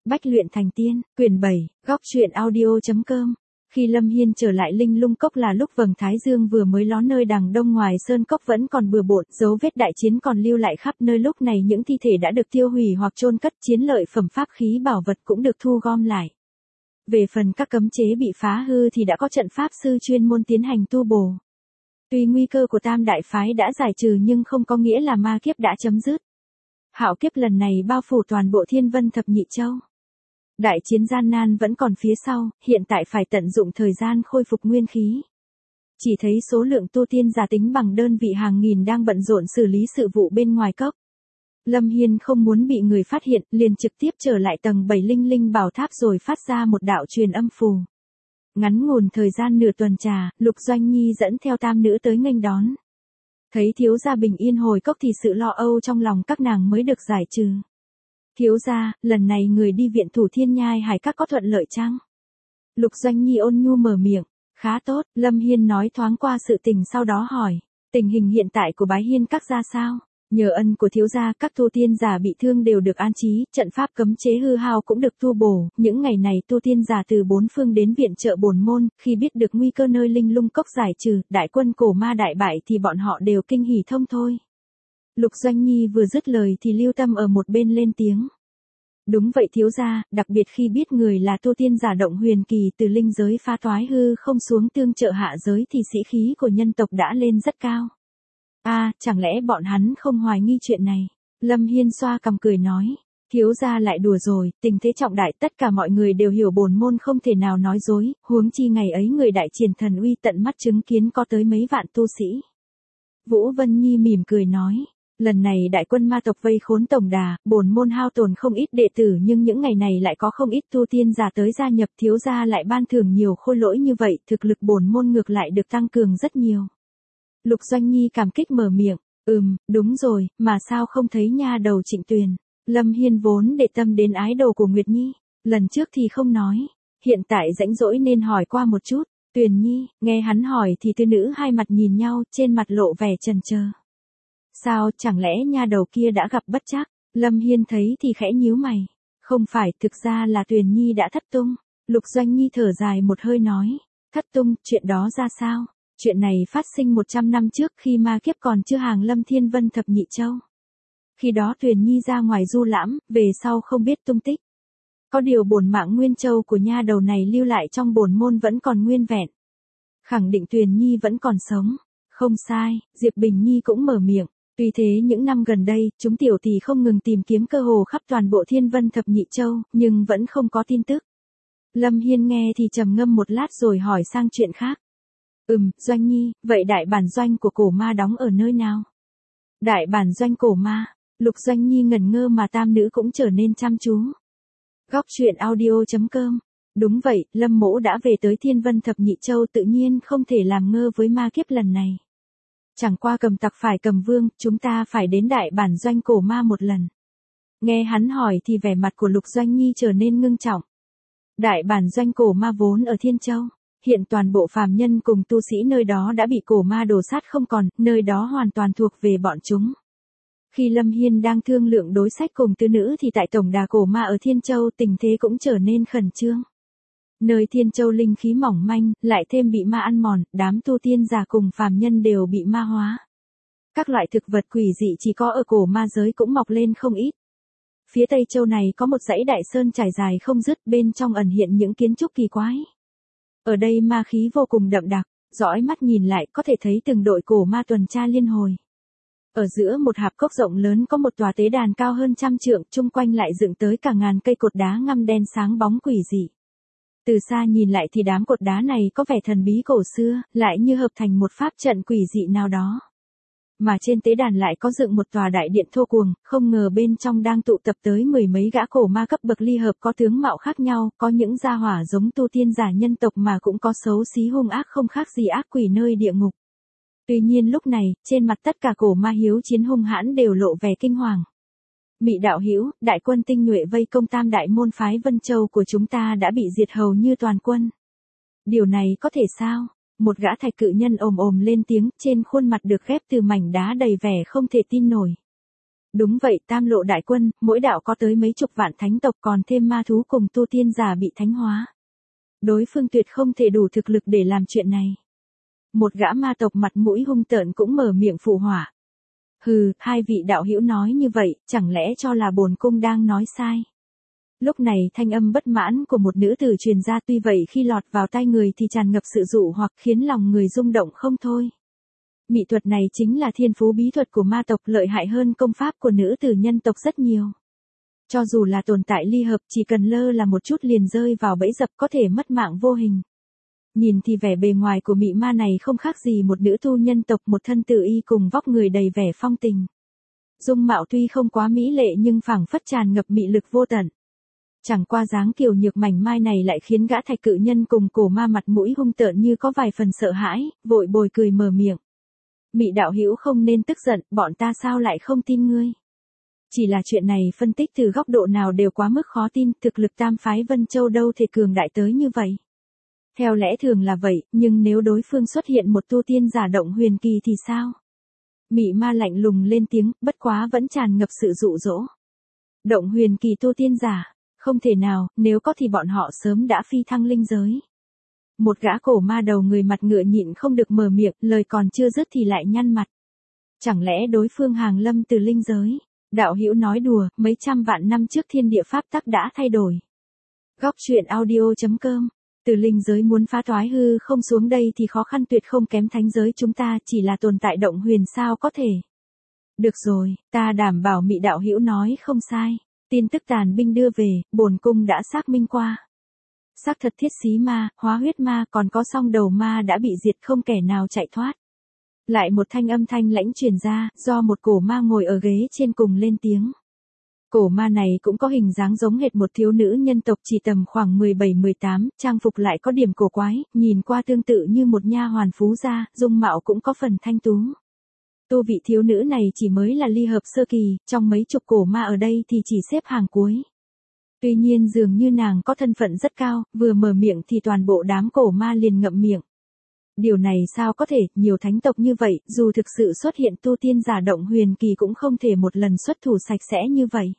Bách luyện thành tiên, quyển 7, góc truyện audio.com. Khi Lâm Hiên trở lại Linh Lung Cốc là lúc vầng thái dương vừa mới ló nơi đằng đông, ngoài sơn cốc vẫn còn bừa bộn, dấu vết đại chiến còn lưu lại khắp nơi. Lúc này những thi thể đã được tiêu hủy hoặc chôn cất, chiến lợi phẩm pháp khí bảo vật cũng được thu gom lại. Về phần các cấm chế bị phá hư thì đã có trận pháp sư chuyên môn tiến hành tu bổ. Tuy nguy cơ của Tam đại phái đã giải trừ nhưng không có nghĩa là ma kiếp đã chấm dứt. Hạo kiếp lần này bao phủ toàn bộ Thiên Vân Thập Nhị Châu. Đại chiến gian nan vẫn còn phía sau, hiện tại phải tận dụng thời gian khôi phục nguyên khí. Chỉ thấy số lượng tu tiên giả tính bằng đơn vị hàng nghìn đang bận rộn xử lý sự vụ bên ngoài cốc. Lâm Hiên không muốn bị người phát hiện, liền trực tiếp trở lại tầng 7 Linh Linh Bảo Tháp rồi phát ra một đạo truyền âm phù. Ngắn ngủn thời gian nửa tuần trà, Lục Doanh Nhi dẫn theo tam nữ tới nghênh đón. Thấy thiếu gia bình yên hồi cốc thì sự lo âu trong lòng các nàng mới được giải trừ. Thiếu gia, lần này người đi viện thủ Thiên Nhai Hải Các có thuận lợi chăng? Lục Doanh Nhi ôn nhu mở miệng. Khá tốt, Lâm Hiên nói thoáng qua sự tình sau đó hỏi. Tình hình hiện tại của Bái Hiên Các ra sao? Nhờ ân của thiếu gia, các tu tiên giả bị thương đều được an trí, trận pháp cấm chế hư hao cũng được tu bổ. Những ngày này tu tiên giả từ bốn phương đến viện trợ bổn môn, khi biết được nguy cơ nơi Linh Lung Cốc giải trừ, đại quân cổ ma đại bại thì bọn họ đều kinh hỉ thông thôi. Lục Doanh Nhi vừa dứt lời thì Lưu Tâm ở một bên lên tiếng. Đúng vậy thiếu gia, đặc biệt khi biết người là tu tiên giả động huyền kỳ từ linh giới phá toái hư không xuống tương trợ hạ giới thì sĩ khí của nhân tộc đã lên rất cao. Chẳng lẽ bọn hắn không hoài nghi chuyện này? Lâm Hiên xoa cằm cười nói. Thiếu gia lại đùa rồi, tình thế trọng đại, tất cả mọi người đều hiểu bổn môn không thể nào nói dối, huống chi ngày ấy người đại triển thần uy tận mắt chứng kiến có tới mấy vạn tu sĩ. Vũ Vân Nhi mỉm cười nói. Lần này đại quân ma tộc vây khốn tổng đà, bổn môn hao tổn không ít đệ tử nhưng những ngày này lại có không ít tu tiên giả tới gia nhập, thiếu gia lại ban thưởng nhiều khôi lỗi như vậy, thực lực bổn môn ngược lại được tăng cường rất nhiều. Lục Doanh Nhi cảm kích mở miệng, đúng rồi, mà sao không thấy nha đầu Trịnh Tuyền? Lâm Hiên vốn để tâm đến ái đồ của Nguyệt Nhi, lần trước thì không nói, hiện tại rãnh rỗi nên hỏi qua một chút. Tuyền Nhi, nghe hắn hỏi thì tư nữ hai mặt nhìn nhau, trên mặt lộ vẻ chần chờ. Sao, chẳng lẽ nha đầu kia đã gặp bất trắc? Lâm Hiên thấy thì khẽ nhíu mày. Không phải, thực ra là Tuyền Nhi đã thất tung. Lục Doanh Nhi thở dài một hơi nói. Thất tung, chuyện đó ra sao? Chuyện này phát sinh 100 năm trước khi ma kiếp còn chưa hàng lâm Thiên Vân Thập Nhị Châu. Khi đó Tuyền Nhi ra ngoài du lãm, về sau không biết tung tích. Có điều bổn mạng nguyên châu của nha đầu này lưu lại trong bổn môn vẫn còn nguyên vẹn. Khẳng định Tuyền Nhi vẫn còn sống. Không sai, Diệp Bình Nhi cũng mở miệng. Tuy thế những năm gần đây, chúng tiểu tỷ không ngừng tìm kiếm cơ hồ khắp toàn bộ Thiên Vân Thập Nhị Châu, nhưng vẫn không có tin tức. Lâm Hiên nghe thì trầm ngâm một lát rồi hỏi sang chuyện khác. Doanh Nhi, vậy đại bản doanh của cổ ma đóng ở nơi nào? Đại bản doanh cổ ma, Lục Doanh Nhi ngẩn ngơ mà tam nữ cũng trở nên chăm chú. Góc truyện audio.com. Đúng vậy, Lâm Mỗ đã về tới Thiên Vân Thập Nhị Châu tự nhiên không thể làm ngơ với ma kiếp lần này. Chẳng qua cầm tặc phải cầm vương, chúng ta phải đến đại bản doanh cổ ma một lần. Nghe hắn hỏi thì vẻ mặt của Lục Doanh Nhi trở nên ngưng trọng. Đại bản doanh cổ ma vốn ở Thiên Châu. Hiện toàn bộ phàm nhân cùng tu sĩ nơi đó đã bị cổ ma đổ sát không còn, nơi đó hoàn toàn thuộc về bọn chúng. Khi Lâm Hiên đang thương lượng đối sách cùng tư nữ thì tại tổng đà cổ ma ở Thiên Châu tình thế cũng trở nên khẩn trương. Nơi Thiên Châu linh khí mỏng manh, lại thêm bị ma ăn mòn, đám tu tiên giả cùng phàm nhân đều bị ma hóa. Các loại thực vật quỷ dị chỉ có ở cổ ma giới cũng mọc lên không ít. Phía Tây Châu này có một dãy đại sơn trải dài không dứt, bên trong ẩn hiện những kiến trúc kỳ quái. Ở đây ma khí vô cùng đậm đặc, dõi mắt nhìn lại có thể thấy từng đội cổ ma tuần tra liên hồi. Ở giữa một hạp cốc rộng lớn có một tòa tế đàn cao hơn 100 trượng, chung quanh lại dựng tới cả ngàn cây cột đá ngăm đen sáng bóng quỷ dị. Từ xa nhìn lại thì đám cột đá này có vẻ thần bí cổ xưa, lại như hợp thành một pháp trận quỷ dị nào đó. Mà trên tế đàn lại có dựng một tòa đại điện thô cuồng, không ngờ bên trong đang tụ tập tới mười mấy gã cổ ma cấp bậc ly hợp có tướng mạo khác nhau, có những gia hỏa giống tu tiên giả nhân tộc mà cũng có xấu xí hung ác không khác gì ác quỷ nơi địa ngục. Tuy nhiên lúc này, trên mặt tất cả cổ ma hiếu chiến hung hãn đều lộ vẻ kinh hoàng. Mị đạo hữu, đại quân tinh nhuệ vây công tam đại môn phái Vân Châu của chúng ta đã bị diệt hầu như toàn quân. Điều này có thể sao? Một gã thạch cự nhân ồm ồm lên tiếng, trên khuôn mặt được ghép từ mảnh đá đầy vẻ không thể tin nổi. Đúng vậy, tam lộ đại quân, mỗi đạo có tới mấy chục vạn thánh tộc còn thêm ma thú cùng tu tiên giả bị thánh hóa. Đối phương tuyệt không thể đủ thực lực để làm chuyện này. Một gã ma tộc mặt mũi hung tợn cũng mở miệng phụ họa. Hừ, hai vị đạo hữu nói như vậy, chẳng lẽ cho là bổn cung đang nói sai. Lúc này thanh âm bất mãn của một nữ tử truyền ra, tuy vậy khi lọt vào tai người thì tràn ngập sự dụ hoặc khiến lòng người rung động không thôi. Mị thuật này chính là thiên phú bí thuật của ma tộc, lợi hại hơn công pháp của nữ tử nhân tộc rất nhiều. Cho dù là tồn tại ly hợp, chỉ cần lơ là một chút liền rơi vào bẫy dập, có thể mất mạng vô hình. Nhìn thì vẻ bề ngoài của mị ma này không khác gì một nữ tu nhân tộc, một thân tự y cùng vóc người đầy vẻ phong tình. Dung mạo tuy không quá mỹ lệ nhưng phảng phất tràn ngập mị lực vô tận. Chẳng qua dáng kiều nhược mảnh mai này lại khiến gã thạch cự nhân cùng cổ ma mặt mũi hung tợn như có vài phần sợ hãi, vội bồi cười mở miệng. Mị đạo hữu không nên tức giận, bọn ta sao lại không tin ngươi. Chỉ là chuyện này phân tích từ góc độ nào đều quá mức khó tin, thực lực tam phái Vân Châu đâu thể cường đại tới như vậy. Theo lẽ thường là vậy, nhưng nếu đối phương xuất hiện một tu tiên giả động huyền kỳ thì sao? Mị ma lạnh lùng lên tiếng, bất quá vẫn tràn ngập sự dụ dỗ. Động huyền kỳ tu tiên giả, không thể nào, nếu có thì bọn họ sớm đã phi thăng linh giới. Một gã cổ ma đầu người mặt ngựa nhịn không được mở miệng, lời còn chưa dứt thì lại nhăn mặt. Chẳng lẽ đối phương hàng lâm từ linh giới? Đạo hữu nói đùa, mấy trăm vạn năm trước thiên địa pháp tắc đã thay đổi. Góc truyện audio.com. Từ linh giới muốn phá toái hư không xuống đây thì khó khăn tuyệt không kém thánh giới chúng ta, chỉ là tồn tại động huyền sao có thể. Được rồi, ta đảm bảo mị đạo hữu nói không sai. Tin tức tàn binh đưa về, bổn cung đã xác minh qua. Xác thật thiết xí ma, hóa huyết ma, còn có song đầu ma đã bị diệt, không kẻ nào chạy thoát. Lại một thanh âm thanh lãnh truyền ra, do một cổ ma ngồi ở ghế trên cùng lên tiếng. Cổ ma này cũng có hình dáng giống hệt một thiếu nữ nhân tộc chỉ tầm khoảng 17-18, trang phục lại có điểm cổ quái, nhìn qua tương tự như một nha hoàn phú gia, dung mạo cũng có phần thanh tú. Tu vị thiếu nữ này chỉ mới là ly hợp sơ kỳ, trong mấy chục cổ ma ở đây thì chỉ xếp hàng cuối. Tuy nhiên dường như nàng có thân phận rất cao, vừa mở miệng thì toàn bộ đám cổ ma liền ngậm miệng. Điều này sao có thể, nhiều thánh tộc như vậy, dù thực sự xuất hiện tu tiên giả động huyền kỳ cũng không thể một lần xuất thủ sạch sẽ như vậy.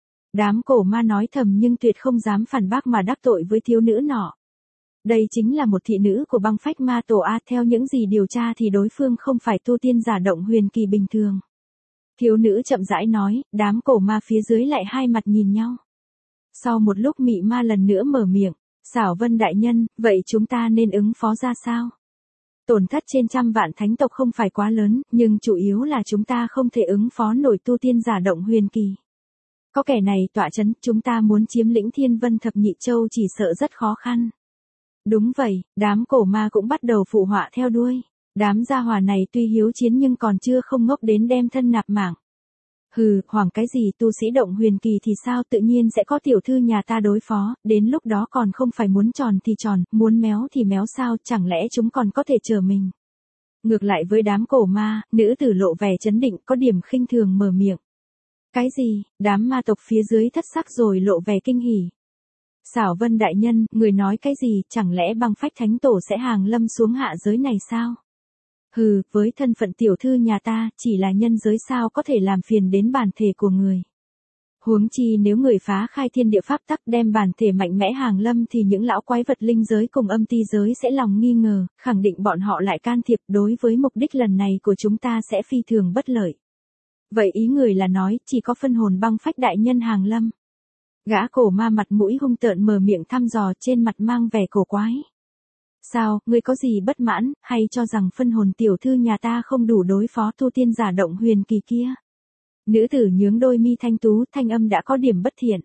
Đám cổ ma nói thầm nhưng tuyệt không dám phản bác mà đắc tội với thiếu nữ nọ. Đây chính là một thị nữ của băng phách ma tổ A, theo những gì điều tra thì đối phương không phải tu tiên giả động huyền kỳ bình thường. Thiếu nữ chậm rãi nói, đám cổ ma phía dưới lại hai mặt nhìn nhau. Sau một lúc mị ma lần nữa mở miệng, Xảo Vân đại nhân, vậy chúng ta nên ứng phó ra sao? Tổn thất trên trăm vạn thánh tộc không phải quá lớn, nhưng chủ yếu là chúng ta không thể ứng phó nổi tu tiên giả động huyền kỳ. Có kẻ này tọa chấn, chúng ta muốn chiếm lĩnh Thiên Vân Thập Nhị Châu chỉ sợ rất khó khăn. Đúng vậy, đám cổ ma cũng bắt đầu phụ họa theo đuôi. Đám gia hỏa này tuy hiếu chiến nhưng còn chưa không ngốc đến đem thân nạp mạng. Hừ, hoảng cái gì, tu sĩ động huyền kỳ thì sao, tự nhiên sẽ có tiểu thư nhà ta đối phó, đến lúc đó còn không phải muốn tròn thì tròn, muốn méo thì méo sao, chẳng lẽ chúng còn có thể chờ mình. Ngược lại với đám cổ ma, nữ tử lộ vẻ chấn định, có điểm khinh thường mở miệng. Cái gì, đám ma tộc phía dưới thất sắc rồi lộ vẻ kinh hỉ. Xảo Vân đại nhân, người nói cái gì, chẳng lẽ băng phách thánh tổ sẽ hàng lâm xuống hạ giới này sao? Hừ, với thân phận tiểu thư nhà ta, chỉ là nhân giới sao có thể làm phiền đến bản thể của người. Huống chi nếu người phá khai thiên địa pháp tắc đem bản thể mạnh mẽ hàng lâm thì những lão quái vật linh giới cùng âm ti giới sẽ lòng nghi ngờ, khẳng định bọn họ lại can thiệp, đối với mục đích lần này của chúng ta sẽ phi thường bất lợi. Vậy ý người là nói, chỉ có phân hồn băng phách đại nhân hàng lâm. Gã cổ ma mặt mũi hung tợn mở miệng thăm dò, trên mặt mang vẻ cổ quái. Sao, ngươi có gì bất mãn, hay cho rằng phân hồn tiểu thư nhà ta không đủ đối phó tu tiên giả động huyền kỳ kia? Nữ tử nhướng đôi mi thanh tú, thanh âm đã có điểm bất thiện.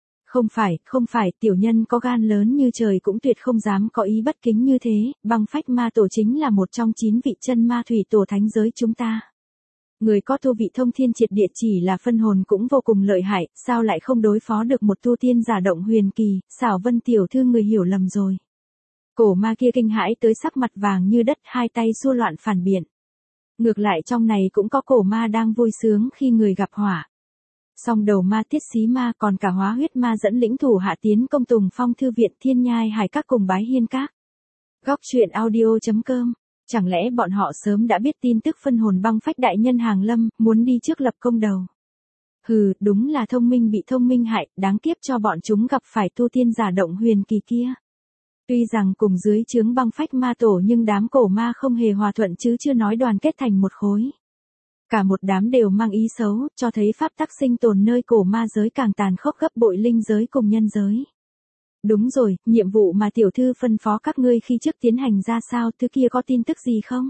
Không phải, tiểu nhân có gan lớn như trời cũng tuyệt không dám có ý bất kính như thế, băng phách ma tổ chính là một trong 9 vị chân ma thủy tổ thánh giới chúng ta. Người có tu vị thông thiên triệt địa, chỉ là phân hồn cũng vô cùng lợi hại, sao lại không đối phó được một tu tiên giả động huyền kỳ, Xảo Vân tiểu thư người hiểu lầm rồi. Cổ ma kia kinh hãi tới sắc mặt vàng như đất, hai tay xua loạn phản biện. Ngược lại trong này cũng có cổ ma đang vui sướng khi người gặp họa. Song đầu ma tiết xí ma còn cả hóa huyết ma dẫn lĩnh thủ hạ tiến công Tùng Phong Thư Viện Thiên Nhai Hải Các cùng Bái Hiên Các. Góc truyện audio.com. Chẳng lẽ bọn họ sớm đã biết tin tức phân hồn băng phách đại nhân hàng lâm, muốn đi trước lập công đầu. Hừ, đúng là thông minh bị thông minh hại, đáng kiếp cho bọn chúng gặp phải tu tiên giả động huyền kỳ kia. Tuy rằng cùng dưới trướng băng phách ma tổ nhưng đám cổ ma không hề hòa thuận chứ chưa nói đoàn kết thành một khối. Cả một đám đều mang ý xấu, cho thấy pháp tắc sinh tồn nơi cổ ma giới càng tàn khốc gấp bội linh giới cùng nhân giới. Đúng rồi, nhiệm vụ mà tiểu thư phân phó các ngươi khi trước tiến hành ra sao, thứ kia có tin tức gì không?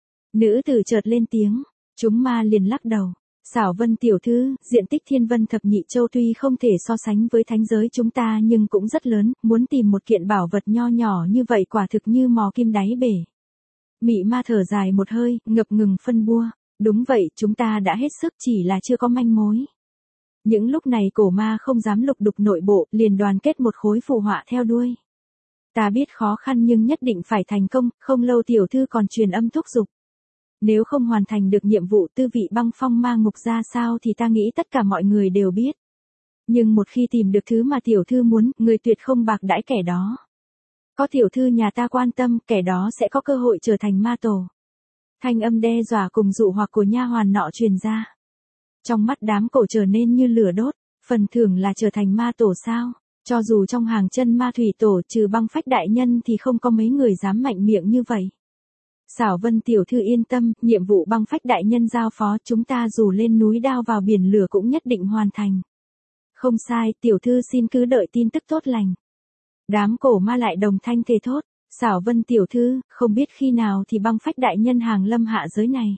Nữ tử chợt lên tiếng, chúng ma liền lắc đầu. Xảo Vân tiểu thư, diện tích Thiên Vân Thập Nhị Châu tuy không thể so sánh với thánh giới chúng ta nhưng cũng rất lớn, muốn tìm một kiện bảo vật nho nhỏ như vậy quả thực như mò kim đáy bể. Mị ma thở dài một hơi, ngập ngừng phân bua. Đúng vậy, chúng ta đã hết sức chỉ là chưa có manh mối. Những lúc này cổ ma không dám lục đục nội bộ, liền đoàn kết một khối phù họa theo đuôi. Ta biết khó khăn nhưng nhất định phải thành công, không lâu tiểu thư còn truyền âm thúc giục. Nếu không hoàn thành được nhiệm vụ tư vị băng phong ma ngục ra sao thì ta nghĩ tất cả mọi người đều biết. Nhưng một khi tìm được thứ mà tiểu thư muốn, người tuyệt không bạc đãi kẻ đó. Có tiểu thư nhà ta quan tâm, kẻ đó sẽ có cơ hội trở thành ma tổ. Thanh âm đe dọa cùng dụ hoặc của nha hoàn nọ truyền ra. Trong mắt đám cổ trở nên như lửa đốt, phần thưởng là trở thành ma tổ sao? Cho dù trong hàng chân ma thủy tổ trừ băng phách đại nhân thì không có mấy người dám mạnh miệng như vậy. Xảo Vân tiểu thư yên tâm, nhiệm vụ băng phách đại nhân giao phó chúng ta dù lên núi đao vào biển lửa cũng nhất định hoàn thành. Không sai, tiểu thư xin cứ đợi tin tức tốt lành. Đám cổ ma lại đồng thanh thề thốt, Xảo Vân tiểu thư, không biết khi nào thì băng phách đại nhân hàng lâm hạ giới này.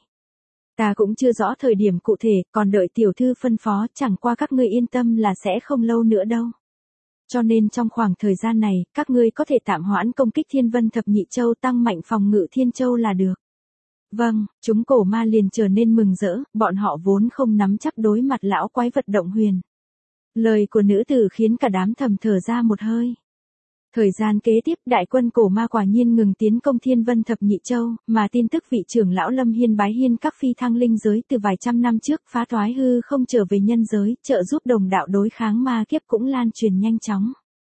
Ta cũng chưa rõ thời điểm cụ thể, còn đợi tiểu thư phân phó, chẳng qua các ngươi yên tâm là sẽ không lâu nữa đâu. Cho nên trong khoảng thời gian này, các ngươi có thể tạm hoãn công kích Thiên Vân Thập Nhị Châu tăng mạnh phòng ngự Thiên Châu là được. Vâng, chúng cổ ma liền trở nên mừng rỡ, bọn họ vốn không nắm chắc đối mặt lão quái vật động huyền. Lời của nữ tử khiến cả đám thầm thở ra một hơi. Thời gian kế tiếp đại quân cổ ma quả nhiên ngừng tiến công Thiên Vân Thập Nhị Châu, mà tin tức vị trưởng lão Lâm Hiên bái hiên các phi thăng linh giới từ vài trăm năm trước phá thoái hư không trở về nhân giới, trợ giúp đồng đạo đối kháng ma kiếp cũng lan truyền nhanh chóng.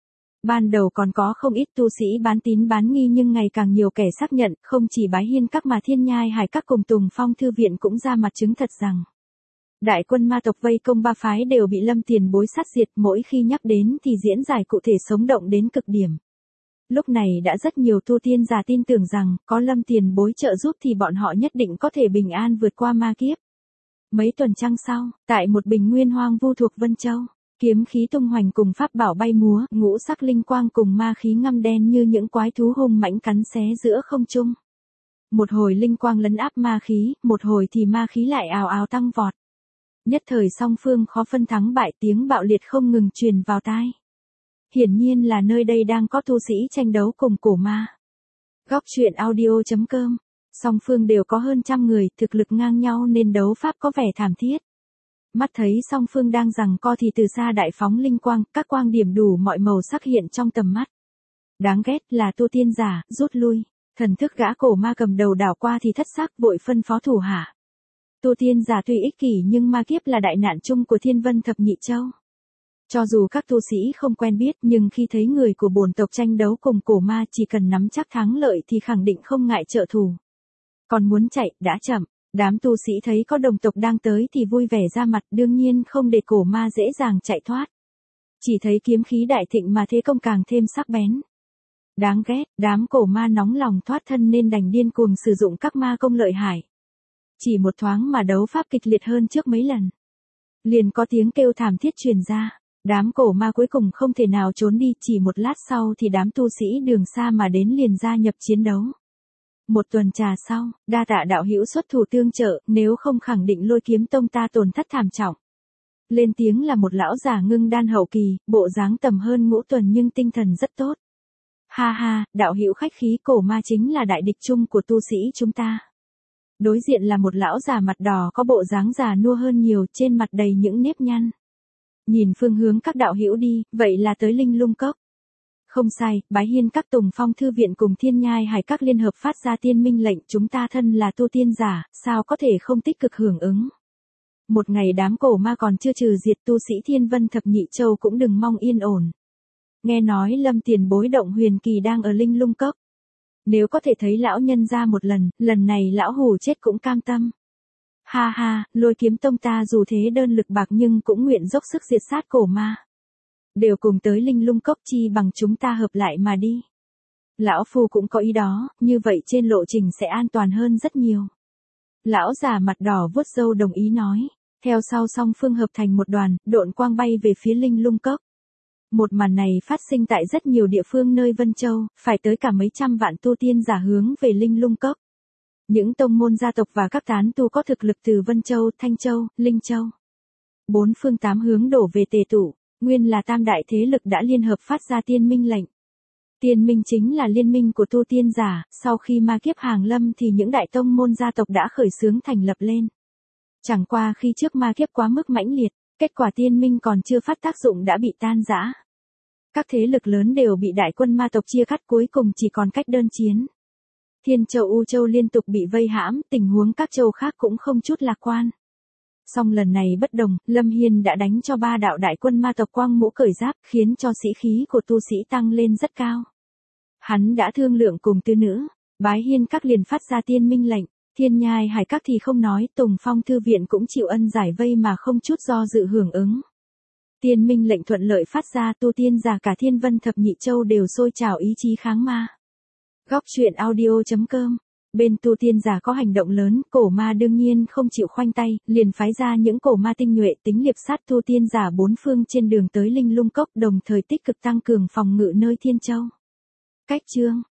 Ban đầu còn có không ít tu sĩ bán tín bán nghi nhưng ngày càng nhiều kẻ xác nhận, không chỉ bái hiên các mà Thiên Nhai Hải các cùng Tùng Phong Thư Viện cũng ra mặt chứng thật rằng đại quân ma tộc vây công ba phái đều bị Lâm Tiền Bối sát diệt, mỗi khi nhắc đến thì diễn giải cụ thể sống động đến cực điểm. Lúc này đã rất nhiều tu tiên giả tin tưởng rằng, có Lâm Tiền Bối trợ giúp thì bọn họ nhất định có thể bình an vượt qua ma kiếp. Mấy tuần trăng sau, tại một bình nguyên hoang vu thuộc Vân Châu, kiếm khí tung hoành cùng pháp bảo bay múa, ngũ sắc linh quang cùng ma khí ngăm đen như những quái thú hung mãnh cắn xé giữa không trung. Một hồi linh quang lấn áp ma khí, một hồi thì ma khí lại ào ào tăng vọt. Nhất thời song phương khó phân thắng bại, tiếng bạo liệt không ngừng truyền vào tai. Hiển nhiên là nơi đây đang có tu sĩ tranh đấu cùng cổ ma. Góc truyện audio.com. Song phương đều có hơn trăm người, thực lực ngang nhau nên đấu pháp có vẻ thảm thiết. Mắt thấy song phương đang giằng co thì từ xa đại phóng linh quang, các quang điểm đủ mọi màu sắc hiện trong tầm mắt. Đáng ghét là tu tiên giả, rút lui. Thần thức gã cổ ma cầm đầu đảo qua thì thất sắc vội phân phó thủ hạ. Tu tiên giả tuy ích kỷ nhưng ma kiếp là đại nạn chung của Thiên Vân Thập Nhị Châu. Cho dù các tu sĩ không quen biết nhưng khi thấy người của bổn tộc tranh đấu cùng cổ ma chỉ cần nắm chắc thắng lợi thì khẳng định không ngại trợ thủ. Còn muốn chạy, đã chậm. Đám tu sĩ thấy có đồng tộc đang tới thì vui vẻ ra mặt, đương nhiên không để cổ ma dễ dàng chạy thoát. Chỉ thấy kiếm khí đại thịnh mà thế công càng thêm sắc bén. Đáng ghét, đám cổ ma nóng lòng thoát thân nên đành điên cuồng sử dụng các ma công lợi hại. Chỉ một thoáng mà đấu pháp kịch liệt hơn trước mấy lần. Liền có tiếng kêu thảm thiết truyền ra. Đám cổ ma cuối cùng không thể nào trốn đi, chỉ một lát sau thì đám tu sĩ đường xa mà đến liền gia nhập chiến đấu. Một tuần trà sau, đa tạ đạo hữu xuất thủ tương trợ, nếu không khẳng định Lôi Kiếm Tông ta tổn thất thảm trọng. Lên tiếng là một lão già ngưng đan hậu kỳ, bộ dáng tầm hơn ngũ tuần nhưng tinh thần rất tốt. Ha ha, đạo hữu khách khí, cổ ma chính là đại địch chung của tu sĩ chúng ta. Đối diện là một lão già mặt đỏ có bộ dáng già nua hơn nhiều, trên mặt đầy những nếp nhăn. Nhìn phương hướng các đạo hữu đi, vậy là tới Linh Lung Cốc. Không sai, bái hiên các Tùng Phong Thư Viện cùng Thiên Nhai Hải các liên hợp phát ra tiên minh lệnh, chúng ta thân là tu tiên giả, sao có thể không tích cực hưởng ứng. Một ngày đám cổ ma còn chưa trừ diệt, tu sĩ Thiên Vân Thập Nhị Châu cũng đừng mong yên ổn. Nghe nói Lâm Tiền Bối động huyền kỳ đang ở Linh Lung Cốc. Nếu có thể thấy lão nhân ra một lần, lần này lão hù chết cũng cam tâm. Ha ha, Lôi Kiếm Tông ta dù thế đơn lực bạc nhưng cũng nguyện dốc sức diệt sát cổ ma. Đều cùng tới Linh Lung Cốc, chi bằng chúng ta hợp lại mà đi. Lão Phu cũng có ý đó, như vậy trên lộ trình sẽ an toàn hơn rất nhiều. Lão già mặt đỏ vuốt râu đồng ý nói. Theo sau song phương hợp thành một đoàn, độn quang bay về phía Linh Lung Cốc. Một màn này phát sinh tại rất nhiều địa phương nơi Vân Châu, phải tới cả mấy trăm vạn tu tiên giả hướng về Linh Lung Cốc. Những tông môn gia tộc và các tán tu có thực lực từ Vân Châu, Thanh Châu, Linh Châu. Bốn phương tám hướng đổ về tề tụ, nguyên là tam đại thế lực đã liên hợp phát ra tiên minh lệnh. Tiên minh chính là liên minh của tu tiên giả, sau khi ma kiếp hàng lâm thì những đại tông môn gia tộc đã khởi xướng thành lập lên. Chẳng qua khi trước ma kiếp quá mức mãnh liệt, kết quả tiên minh còn chưa phát tác dụng đã bị tan rã. Các thế lực lớn đều bị đại quân ma tộc chia cắt, cuối cùng chỉ còn cách đơn chiến. Thiên Châu U Châu liên tục bị vây hãm, tình huống các châu khác cũng không chút lạc quan. Song lần này bất đồng, Lâm Hiên đã đánh cho 3 đạo đại quân ma tộc quang mũ cởi giáp, khiến cho sĩ khí của tu sĩ tăng lên rất cao. Hắn đã thương lượng cùng tư nữ, Bái Hiên các liền phát ra tiên minh lệnh, Thiên Nhai Hải các thì không nói, Tùng Phong thư viện cũng chịu ân giải vây mà không chút do dự hưởng ứng. Tiên minh lệnh thuận lợi phát ra, tu tiên giả cả Thiên Vân thập nhị châu đều sôi trào ý chí kháng ma. Góc truyện audio.com. Bên tu tiên giả có hành động lớn, cổ ma đương nhiên không chịu khoanh tay, liền phái ra những cổ ma tinh nhuệ tính liệp sát tu tiên giả bốn phương trên đường tới Linh Lung Cốc, đồng thời tích cực tăng cường phòng ngự nơi Thiên Châu. Cách chương